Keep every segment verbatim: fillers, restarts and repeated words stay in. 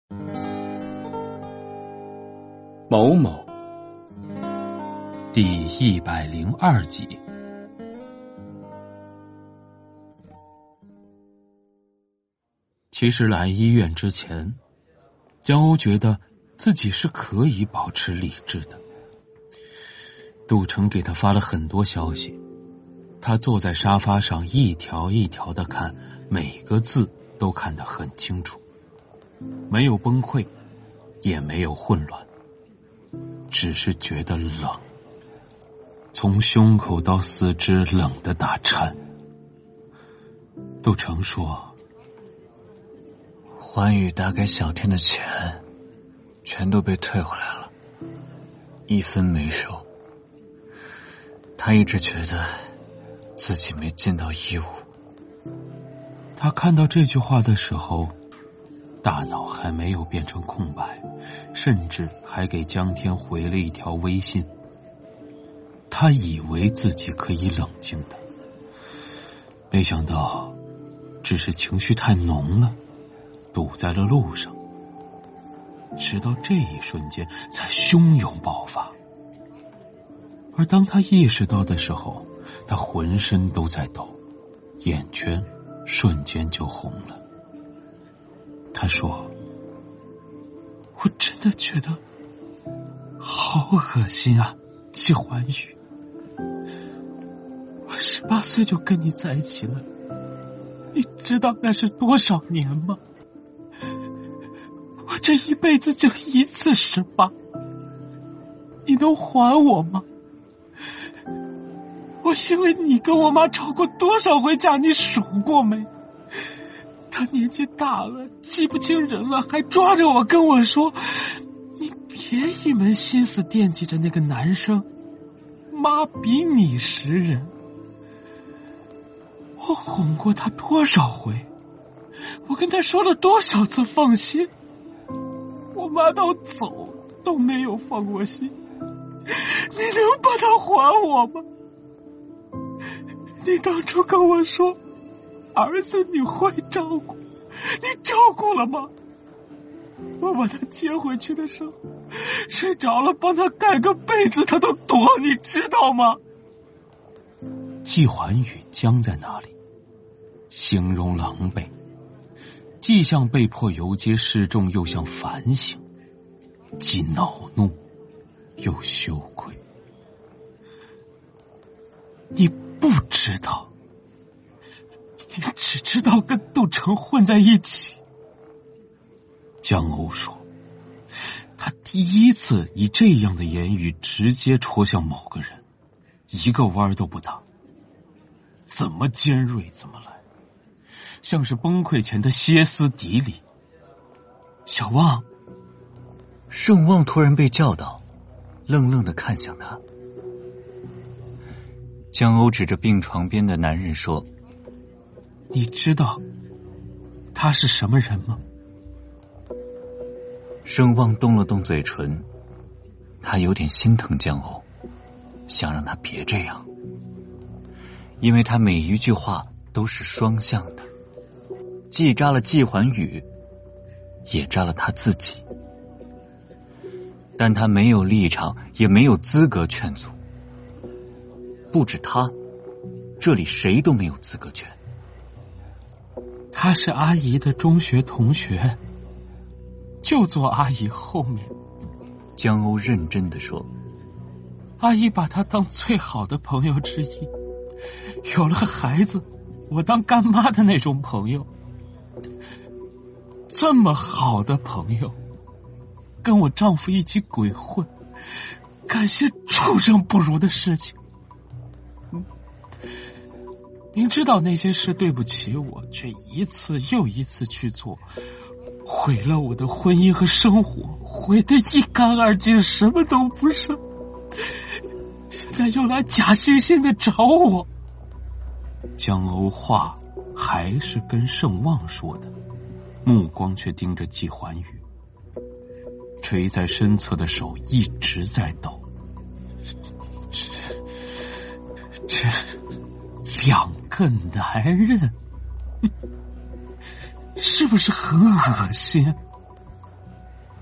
某某第一百零二集。其实来医院之前，江欧觉得自己是可以保持理智的。杜成给他发了很多消息，他坐在沙发上一条一条的看，每个字都看得很清楚，没有崩溃，也没有混乱，只是觉得冷，从胸口到四肢冷得打颤。杜成说， 环宇打给小天的钱全都被退回来了，一分没收。他一直觉得自己没尽到义务。 他看到这句话的时候，大脑还没有变成空白，甚至还给江天回了一条微信。他以为自己可以冷静的，没想到只是情绪太浓了，堵在了路上，直到这一瞬间才汹涌爆发。而当他意识到的时候，他浑身都在抖，眼圈瞬间就红了。他说，我真的觉得好恶心啊，季环宇，我十八岁就跟你在一起了，你知道那是多少年吗？我这一辈子就一次十八，你能还我吗？我因为你跟我妈吵过多少回架，你数过没？她年纪大了，记不清人了，还抓着我跟我说，你别一门心思惦记着那个男生，妈比你识人。我哄过她多少回，我跟她说了多少次放心，我妈到走都没有放过心。你能把她还我吗？你当初跟我说，儿子你会照顾，你照顾了吗？我把他接回去的时候，睡着了帮他盖个被子他都躲，你知道吗？季环宇僵在那里，形容狼狈，既像被迫游街示众，又像反省，既恼怒又羞愧。你不知道，你只知道跟杜成混在一起。江欧说，他第一次以这样的言语直接戳向某个人，一个弯都不打，怎么尖锐怎么来，像是崩溃前的歇斯底里。小旺， 盛旺突然被叫到，愣愣地看向他。江欧指着病床边的男人说， 你知道他是什么人吗？ 盛旺动了动嘴唇，他有点心疼江欧，想让他别这样，因为他每一句话都是双向的，既扎了季环宇，也扎了他自己。但他没有立场，也没有资格劝阻。不止他，这里谁都没有资格劝。 他是阿姨的中学同学，就坐阿姨后面。 江欧认真地说， 阿姨把他当最好的朋友之一，有了孩子，我当干妈的那种朋友。这么好的朋友，跟我丈夫一起鬼混，干些畜生不如的事情。明知道那些事对不起我，却一次又一次去做，毁了我的婚姻和生活，毁得一干二净，什么都不剩。现在又来假惺惺的找我。江欧话还是跟盛旺说的，目光却盯着季环宇，垂在身侧的手一直在抖。这这两个男人，是不是很恶心？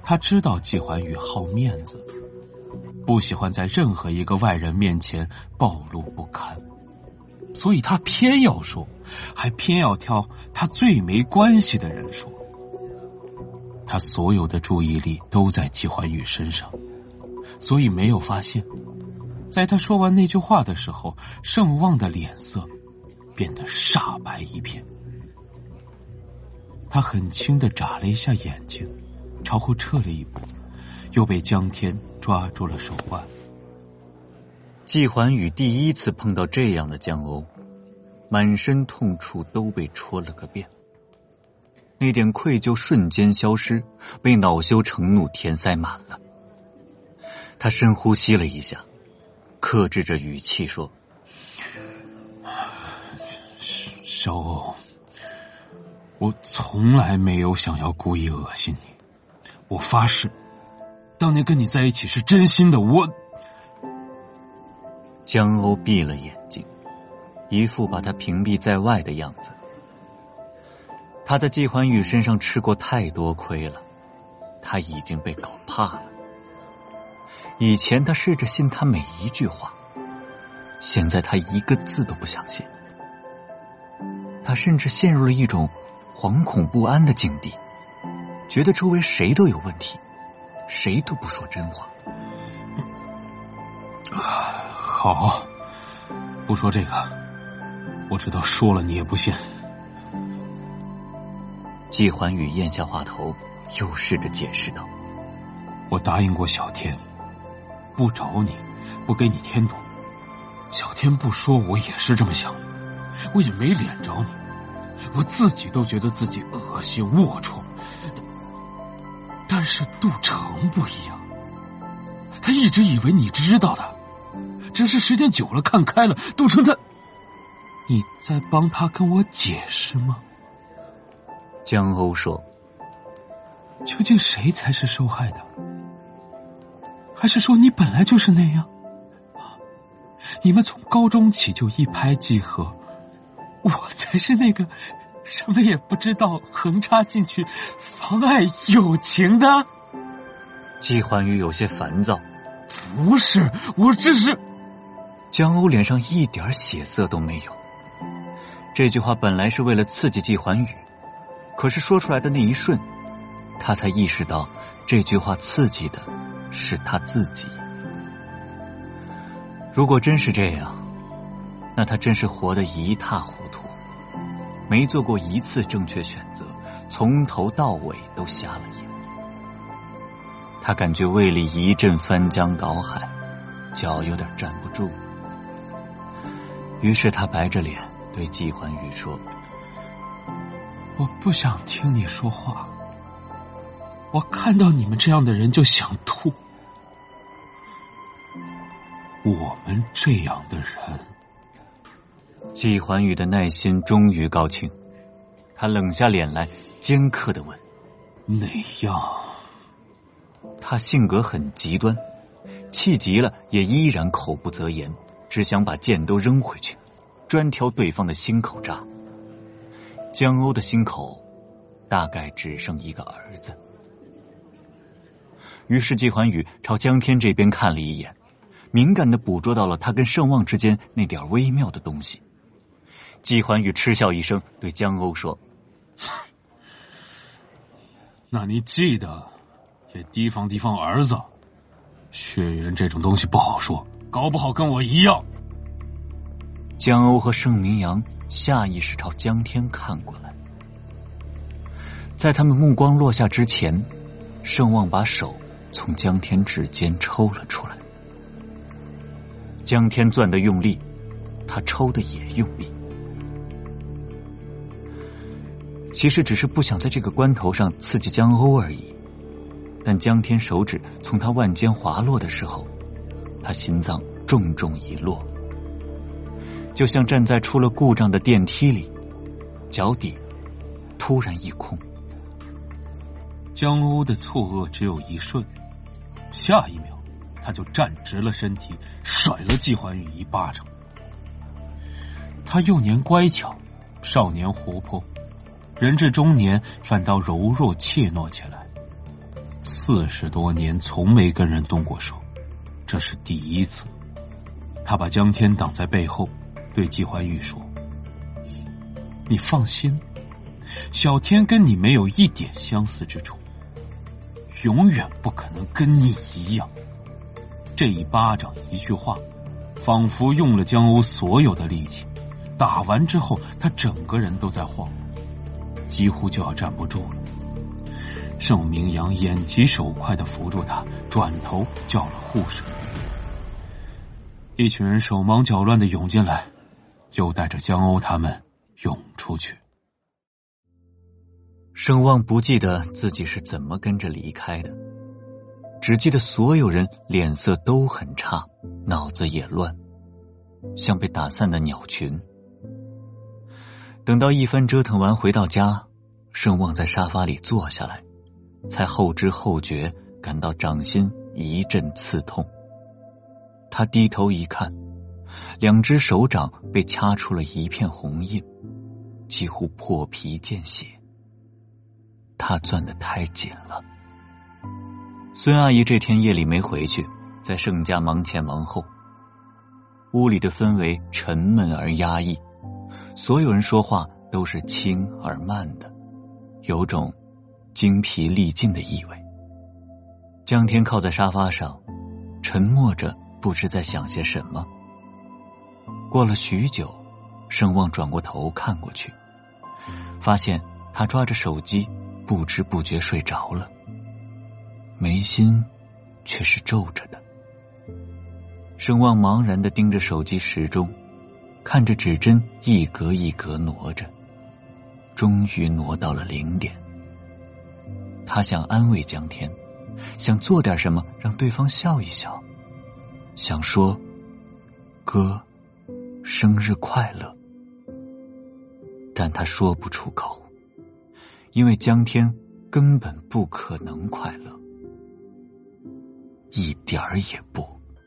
他知道季桓宇好面子，不喜欢在任何一个外人面前暴露不堪，所以他偏要说，还偏要挑他最没关系的人说。他所有的注意力都在季桓宇身上，所以没有发现，在他说完那句话的时候，盛望的脸色变得煞白一片。他很轻地眨了一下眼睛，朝后撤了一步，又被江天抓住了手腕。 季桓宇第一次碰到这样的江鸥，满身痛处都被戳了个遍，那点愧疚瞬间消失，被恼羞成怒填塞满了。他深呼吸了一下，克制着语气说： 小欧，我从来没有想要故意恶心你，我发誓当年跟你在一起是真心的。我江鸥闭了眼睛，一副把他屏蔽在外的样子。他在季桓宇身上吃过太多亏了，他已经被搞怕了。以前他试着信他每一句话，现在他一个字都不想信。他甚至陷入了一种惶恐不安的境地，觉得周围谁都有问题，谁都不说真话。 好，不说这个，我知道说了你也不信。 季桓宇咽下话头，又试着解释道： 我答应过小天，不找你，不给你添堵。小天不说，我也是这么想的，我也没脸找你，我自己都觉得自己恶心龌龊。但是杜成不一样，他一直以为你知道的，只是时间久了看开了。杜成他，你在帮他跟我解释吗？ 江鸥说： 究竟谁才是受害的？还是说你本来就是那样？你们从高中起就一拍即合，我才是那个什么也不知道横插进去妨碍友情的。 季桓宇有些烦躁。 不是，我只是…… 江鸥脸上一点血色都没有。这句话本来是为了刺激季桓宇，可是说出来的那一瞬，他才意识到这句话刺激的是他自己。如果真是这样，那他真是活得一塌糊涂，没做过一次正确选择，从头到尾都瞎了眼。他感觉胃里一阵翻江倒海，脚有点站不住。于是他白着脸对季桓宇说： 我不想听你说话，我看到你们这样的人就想吐。我们这样的人…… 季桓宇的耐心终于告罄，他冷下脸来，尖刻地问： 哪样？ 他性格很极端，气急了也依然口不择言，只想把剑都扔回去，专挑对方的心口扎。江鸥的心口大概只剩一个儿子。于是季桓宇朝江天这边看了一眼，敏感地捕捉到了他跟盛望之间那点微妙的东西。季桓宇嗤笑一声，对江鸥说： 那你记得也提防提防儿子，血缘这种东西不好说，搞不好跟我一样。 江鸥和盛明阳下意识朝江天看过来，在他们目光落下之前，盛望把手从江天指尖抽了出来。江天攥得用力，他抽的也用力。其实只是不想在这个关头上刺激江鸥而已，但江天手指从他腕间滑落的时候，他心脏重重一落，就像站在出了故障的电梯里，脚底突然一空。 江鸥的错愕只有一瞬，下一秒他就站直了身体，甩了季桓宇一巴掌。他幼年乖巧，少年活泼，人至中年反倒柔弱怯懦起来， 四十多年从没跟人动过手，这是第一次。他把江天挡在背后，对季怀玉说：你放心，小天跟你没有一点相似之处，永远不可能跟你一样。这一巴掌一句话，仿佛用了江欧所有的力气，打完之后他整个人都在晃，几乎就要站不住了。盛明阳眼疾手快地扶住他，转头叫了护士。一群人手忙脚乱地涌进来，又带着江欧他们涌出去。 盛望不记得自己是怎么跟着离开的，只记得所有人脸色都很差，脑子也乱，像被打散的鸟群。等到一番折腾完回到家，盛望在沙发里坐下来，才后知后觉感到掌心一阵刺痛。他低头一看，两只手掌被掐出了一片红印，几乎破皮见血。他攥得太紧了。孙阿姨这天夜里没回去，在盛家忙前忙后。屋里的氛围沉闷而压抑，所有人说话都是轻而慢的，有种精疲力尽的意味。江天靠在沙发上，沉默着，不知在想些什么。过了许久，盛望转过头看过去，发现他抓着手机，不知不觉睡着了，眉心却是皱着的。盛望茫然地盯着手机时钟，看着指针一格一格挪着，终于挪到了零点。他想安慰江天，想做点什么让对方笑一笑，想说哥生日快乐，但他说不出口，因为江天根本不可能快乐，一点儿也不。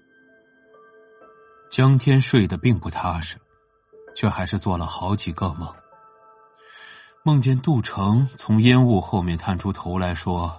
江天睡得并不踏实，却还是做了好几个梦。梦见杜成从烟雾后面探出头来说：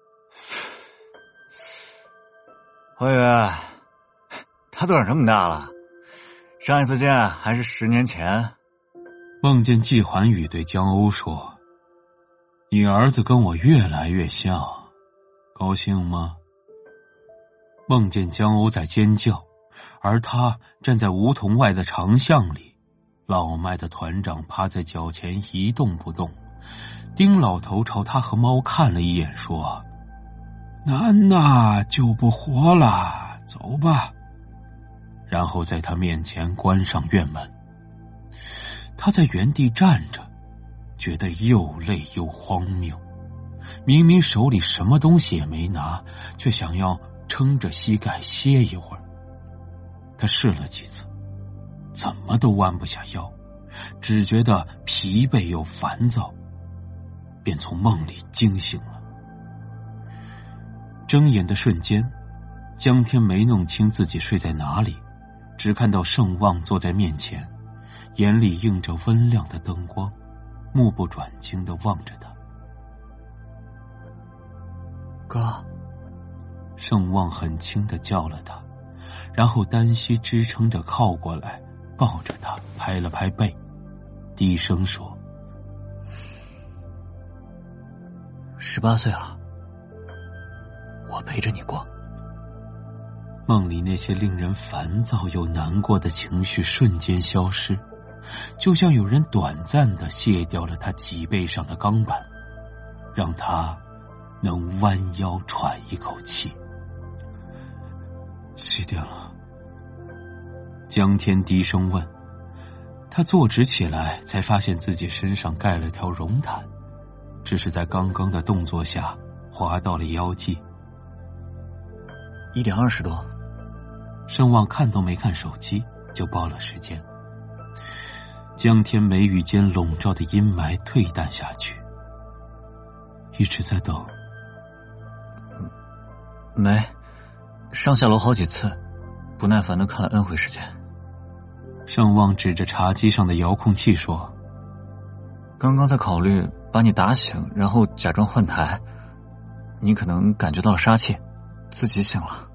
侯爷，他都长这么大了，上一次见还是十年前。 梦见季环宇对江欧说：你儿子跟我越来越像，高兴吗？梦见江欧在尖叫，而他站在梧桐外的长巷里，老迈的团长趴在脚前一动不动。丁老头朝他和猫看了一眼说：囡呐就不活了，走吧。然后在他面前关上院门。他在原地站着，觉得又累又荒谬。明明手里什么东西也没拿，却想要撑着膝盖歇一会儿。他试了几次，怎么都弯不下腰，只觉得疲惫又烦躁，便从梦里惊醒了。睁眼的瞬间，江天没弄清自己睡在哪里，只看到盛望坐在面前，眼里映着温亮的灯光，目不转睛地望着他。 哥。 盛望很轻地叫了他，然后单膝支撑着靠过来，抱着他拍了拍背，低声说： 十八岁了，我陪着你过。 梦里那些令人烦躁又难过的情绪瞬间消失，就像有人短暂地卸掉了他脊背上的钢板，让他能弯腰喘一口气。几点了？江天低声问。他坐直起来，才发现自己身上盖了条绒毯，只是在刚刚的动作下滑到了腰际。 一点二十多。 盛望看都没看手机就报了时间。江天眉宇间笼罩的阴霾退淡下去。一直在等？ 没，上下楼好几次，不耐烦的看了 N 回时间。 盛望指着茶几上的遥控器说： 刚刚在考虑把你打醒，然后假装换台， 你可能感觉到了杀气，自己醒了。